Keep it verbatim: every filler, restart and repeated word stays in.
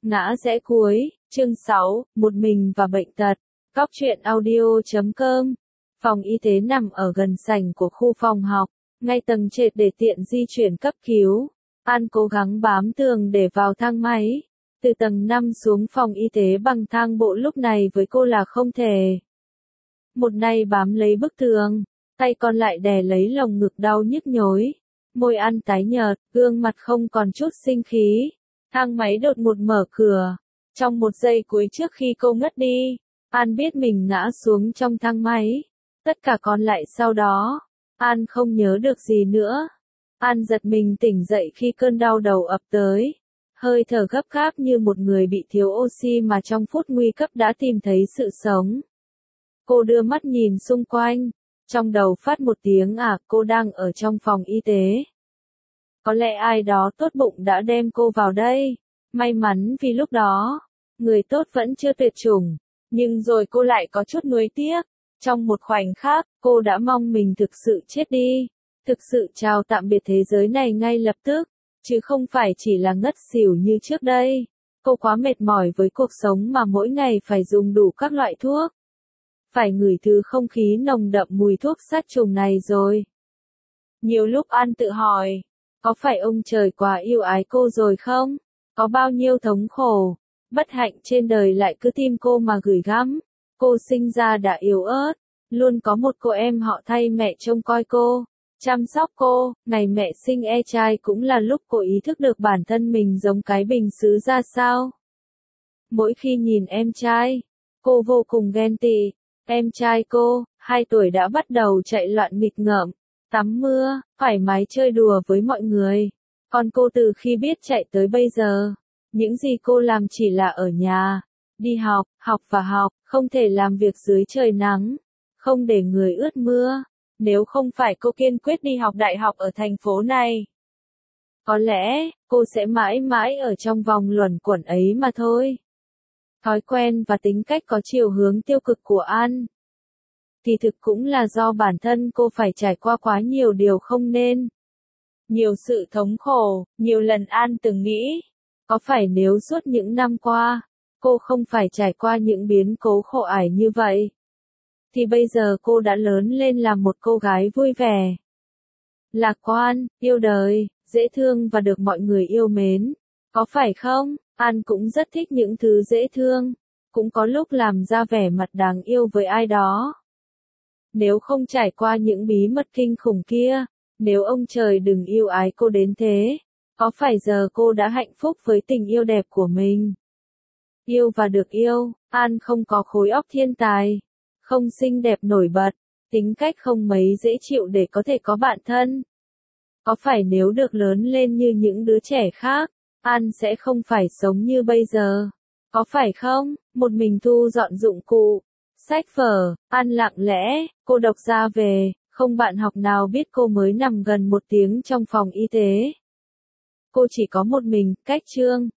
Ngã rẽ cuối, chương sáu, một mình và bệnh tật. Góc truyện audio chấm com. Phòng y tế nằm ở gần sảnh của khu phòng học, ngay tầng trệt để tiện di chuyển cấp cứu. An cố gắng bám tường để vào thang máy. Từ tầng năm xuống phòng y tế bằng thang bộ lúc này với cô là không thể. Một tay bám lấy bức tường, tay còn lại đè lấy lồng ngực đau nhức nhối. Môi An tái nhợt, gương mặt không còn chút sinh khí. Thang máy đột ngột mở cửa. Trong một giây cuối trước khi cô ngất đi, An biết mình ngã xuống trong thang máy. Tất cả còn lại sau đó, An không nhớ được gì nữa. An giật mình tỉnh dậy khi cơn đau đầu ập tới. Hơi thở gấp gáp như một người bị thiếu oxy mà trong phút nguy cấp đã tìm thấy sự sống. Cô đưa mắt nhìn xung quanh. Trong đầu phát một tiếng à, cô đang ở trong phòng y tế. Có lẽ ai đó tốt bụng đã đem cô vào đây. May mắn vì lúc đó, người tốt vẫn chưa tuyệt chủng. Nhưng rồi cô lại có chút nuối tiếc. Trong một khoảnh khắc, cô đã mong mình thực sự chết đi. Thực sự chào tạm biệt thế giới này ngay lập tức. Chứ không phải chỉ là ngất xỉu như trước đây. Cô quá mệt mỏi với cuộc sống mà mỗi ngày phải dùng đủ các loại thuốc. Phải ngửi thứ không khí nồng đậm mùi thuốc sát trùng này rồi. Nhiều lúc An tự hỏi, có phải ông trời quá yêu ái cô rồi không? Có bao nhiêu thống khổ, bất hạnh trên đời lại cứ tìm cô mà gửi gắm. Cô sinh ra đã yếu ớt, luôn có một cô em họ thay mẹ trông coi cô, chăm sóc cô. Ngày mẹ sinh e trai cũng là lúc cô ý thức được bản thân mình giống cái bình sứ ra sao. Mỗi khi nhìn em trai, cô vô cùng ghen tị. Em trai cô, hai tuổi đã bắt đầu chạy loạn nghịch ngợm, tắm mưa, thoải mái chơi đùa với mọi người. Còn cô từ khi biết chạy tới bây giờ, những gì cô làm chỉ là ở nhà, đi học, học và học, không thể làm việc dưới trời nắng, không để người ướt mưa. Nếu không phải cô kiên quyết đi học đại học ở thành phố này, có lẽ, cô sẽ mãi mãi ở trong vòng luẩn quẩn ấy mà thôi. Thói quen và tính cách có chiều hướng tiêu cực của An, thì thực cũng là do bản thân cô phải trải qua quá nhiều điều không nên. Nhiều sự thống khổ, nhiều lần An từng nghĩ, có phải nếu suốt những năm qua, cô không phải trải qua những biến cố khổ ải như vậy, thì bây giờ cô đã lớn lên làm một cô gái vui vẻ, lạc quan, yêu đời, dễ thương và được mọi người yêu mến. Có phải không? An cũng rất thích những thứ dễ thương, cũng có lúc làm ra vẻ mặt đáng yêu với ai đó. Nếu không trải qua những bí mật kinh khủng kia, nếu ông trời đừng yêu ái cô đến thế, có phải giờ cô đã hạnh phúc với tình yêu đẹp của mình? Yêu và được yêu, An không có khối óc thiên tài, không xinh đẹp nổi bật, tính cách không mấy dễ chịu để có thể có bạn thân. Có phải nếu được lớn lên như những đứa trẻ khác, An sẽ không phải sống như bây giờ? Có phải không? Một mình thu dọn dụng cụ, sách vở, An lặng lẽ, cô độc ra về, không bạn học nào biết cô mới nằm gần một tiếng trong phòng y tế. Cô chỉ có một mình, cách chương,